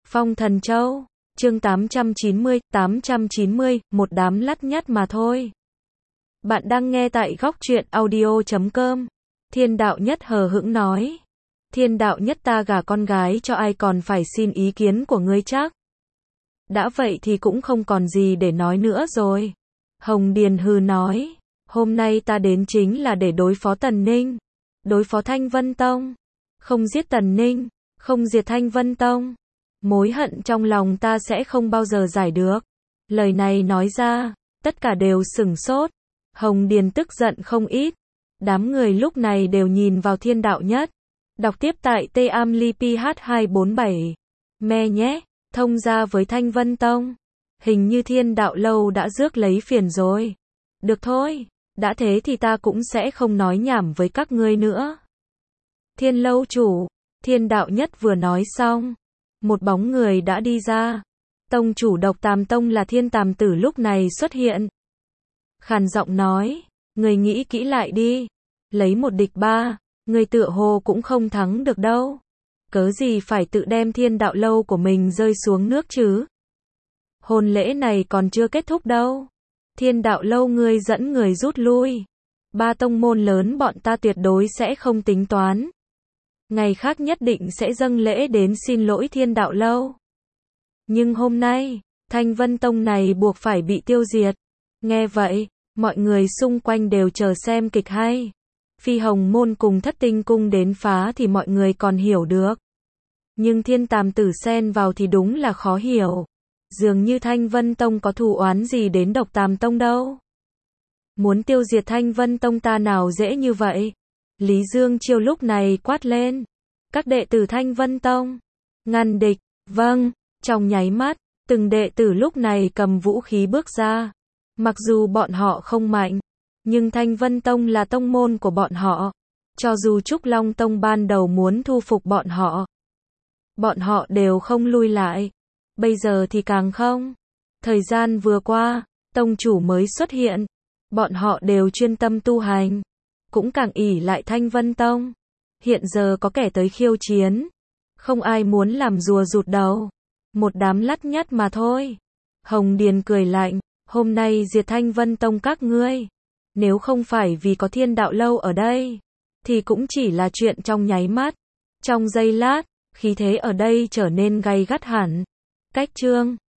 Phong Thần Châu, chương 890, một đám lắt nhắt mà thôi. Bạn đang nghe tại góc truyện audio.com. Thiên đạo nhất hờ hững nói. Thiên đạo nhất, ta gả con gái cho ai còn phải xin ý kiến của ngươi chắc. Đã vậy thì cũng không còn gì để nói nữa rồi. Hồng Điền hừ nói. Hôm nay ta đến chính là để đối phó Tần Ninh. Đối phó Thanh Vân Tông. Không giết Tần Ninh, không diệt Thanh Vân Tông. Mối hận trong lòng ta sẽ không bao giờ giải được. Lời này nói ra, tất cả đều sửng sốt. Hồng Điền tức giận không ít. Đám người lúc này đều nhìn vào Thiên đạo nhất. Đọc tiếp tại TAMLIPH247. Me nhé, thông ra với Thanh Vân Tông. Hình như Thiên đạo lâu đã rước lấy phiền rồi. Được thôi, đã thế thì ta cũng sẽ không nói nhảm với các ngươi nữa. Thiên lâu chủ, Thiên đạo nhất vừa nói xong, một bóng người đã đi ra. Tông chủ Độc Tàm Tông là Thiên Tàm Tử lúc này xuất hiện. Khàn giọng nói, người nghĩ kỹ lại đi. Lấy một địch ba, người tựa hồ cũng không thắng được đâu. Cớ gì phải tự đem Thiên đạo lâu của mình rơi xuống nước chứ? Hôn lễ này còn chưa kết thúc đâu. Thiên đạo lâu ngươi dẫn người rút lui. Ba tông môn lớn bọn ta tuyệt đối sẽ không tính toán. Ngày khác nhất định sẽ dâng lễ đến xin lỗi Thiên đạo lâu. Nhưng hôm nay, Thanh Vân Tông này buộc phải bị tiêu diệt. Nghe vậy, mọi người xung quanh đều chờ xem kịch hay. Phi Hồng Môn cùng Thất Tinh Cung đến phá thì mọi người còn hiểu được. Nhưng Thiên Tàm Tử xen vào thì đúng là khó hiểu. Dường như Thanh Vân Tông có thù oán gì đến Độc Tàm Tông đâu. Muốn tiêu diệt Thanh Vân Tông ta nào dễ như vậy. Lý Dương Chiêu lúc này quát lên. Các đệ tử Thanh Vân Tông, ngăn địch. Vâng. Trong nháy mắt, từng đệ tử lúc này cầm vũ khí bước ra. Mặc dù bọn họ không mạnh, nhưng Thanh Vân Tông là tông môn của bọn họ. Cho dù Trúc Long Tông ban đầu muốn thu phục bọn họ đều không lui lại. Bây giờ thì càng không. Thời gian vừa qua, tông chủ mới xuất hiện. Bọn họ đều chuyên tâm tu hành. Cũng càng ỷ lại Thanh Vân Tông. Hiện giờ có kẻ tới khiêu chiến. Không ai muốn làm rùa rụt đầu. Một đám lắt nhắt mà thôi. Hồng Điền cười lạnh. Hôm nay diệt Thanh Vân Tông các ngươi. Nếu không phải vì có Thiên đạo lâu ở đây, thì cũng chỉ là chuyện trong nháy mắt. Trong giây lát, khí thế ở đây trở nên gay gắt hẳn. Cách chương